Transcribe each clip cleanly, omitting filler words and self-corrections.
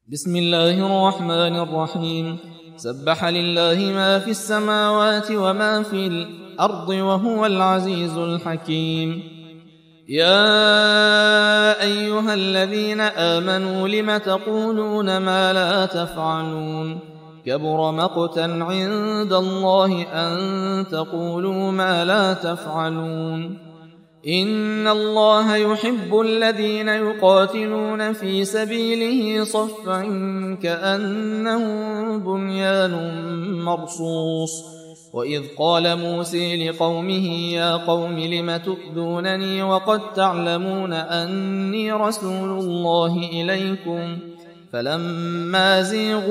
بسم الله الرحمن الرحيم. سبح لله ما في السماوات وما في الأرض وهو العزيز الحكيم. يا أيها الذين آمنوا لم تقولون ما لا تفعلون؟ كبر مقتا عند الله أن تقولوا ما لا تفعلون. إن الله يحب الذين يقاتلون في سبيله صفا كأنهم بنيان مرصوص. وإذ قال موسى لقومه يا قوم لم تؤذونني وقد تعلمون أني رسول الله إليكم فلما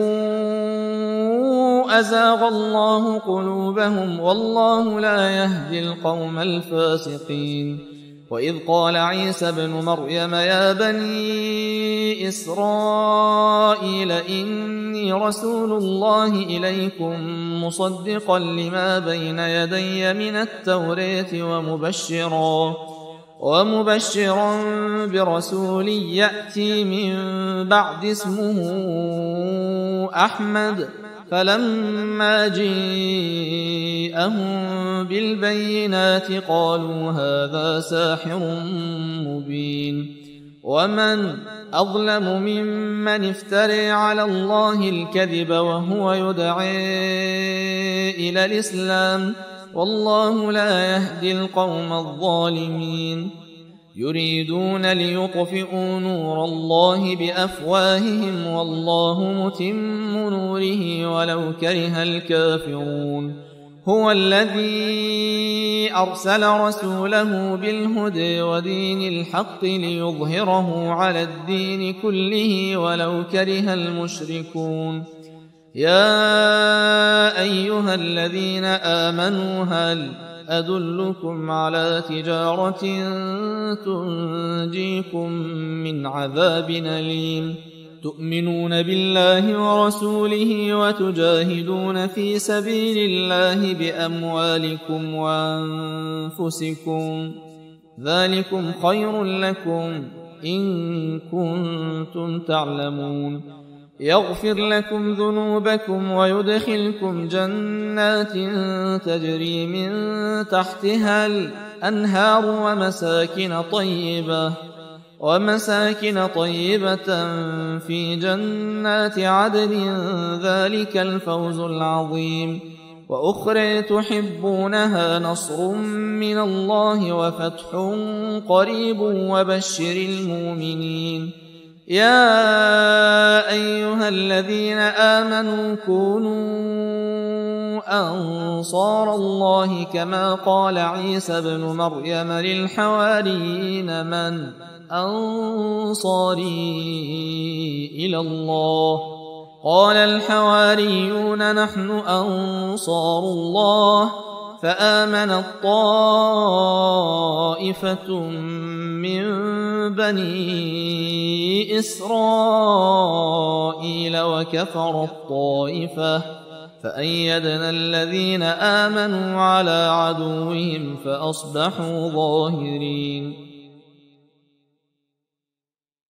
زيغوا أزاغ الله قلوبهم والله لا يهدي القوم الفاسقين. وإذ قال عيسى ابن مريم يا بني إسرائيل إني رسول الله إليكم مصدقا لما بين يدي من التوراة ومبشرا برسول يأتي من بعد اسمه أحمد. فلما جاءهم بالبينات قالوا هذا ساحر مبين. ومن أظلم ممن افترى على الله الكذب وهو يدعي إلى الإسلام والله لا يهدي القوم الظالمين. يريدون ليطفئوا نور الله بأفواههم والله متم نوره ولو كره الكافرون. هو الذي أرسل رسوله بالهدى ودين الحق ليظهره على الدين كله ولو كره المشركون. يا أيها الذين آمنوا هل أدلكم على تجارة تنجيكم من عذاب أليم؟ تؤمنون بالله ورسوله وتجاهدون في سبيل الله بأموالكم وأنفسكم ذلكم خير لكم إن كنتم تعلمون. يغفر لكم ذنوبكم ويدخلكم جنات تجري من تحتها الأنهار ومساكن طيبة في جنات عدن ذلك الفوز العظيم. وأخرى تحبونها نصر من الله وفتح قريب وبشر المؤمنين. يا أيها الذين آمنوا كونوا أنصار الله كما قال عيسى ابن مريم للحواريين من أنصاري إلى الله؟ قال الحواريون نحن أنصار الله. فآمنت طائفة من بني إسرائيل وكفرت طائفة فأيدنا الذين آمنوا على عدوهم فأصبحوا ظاهرين.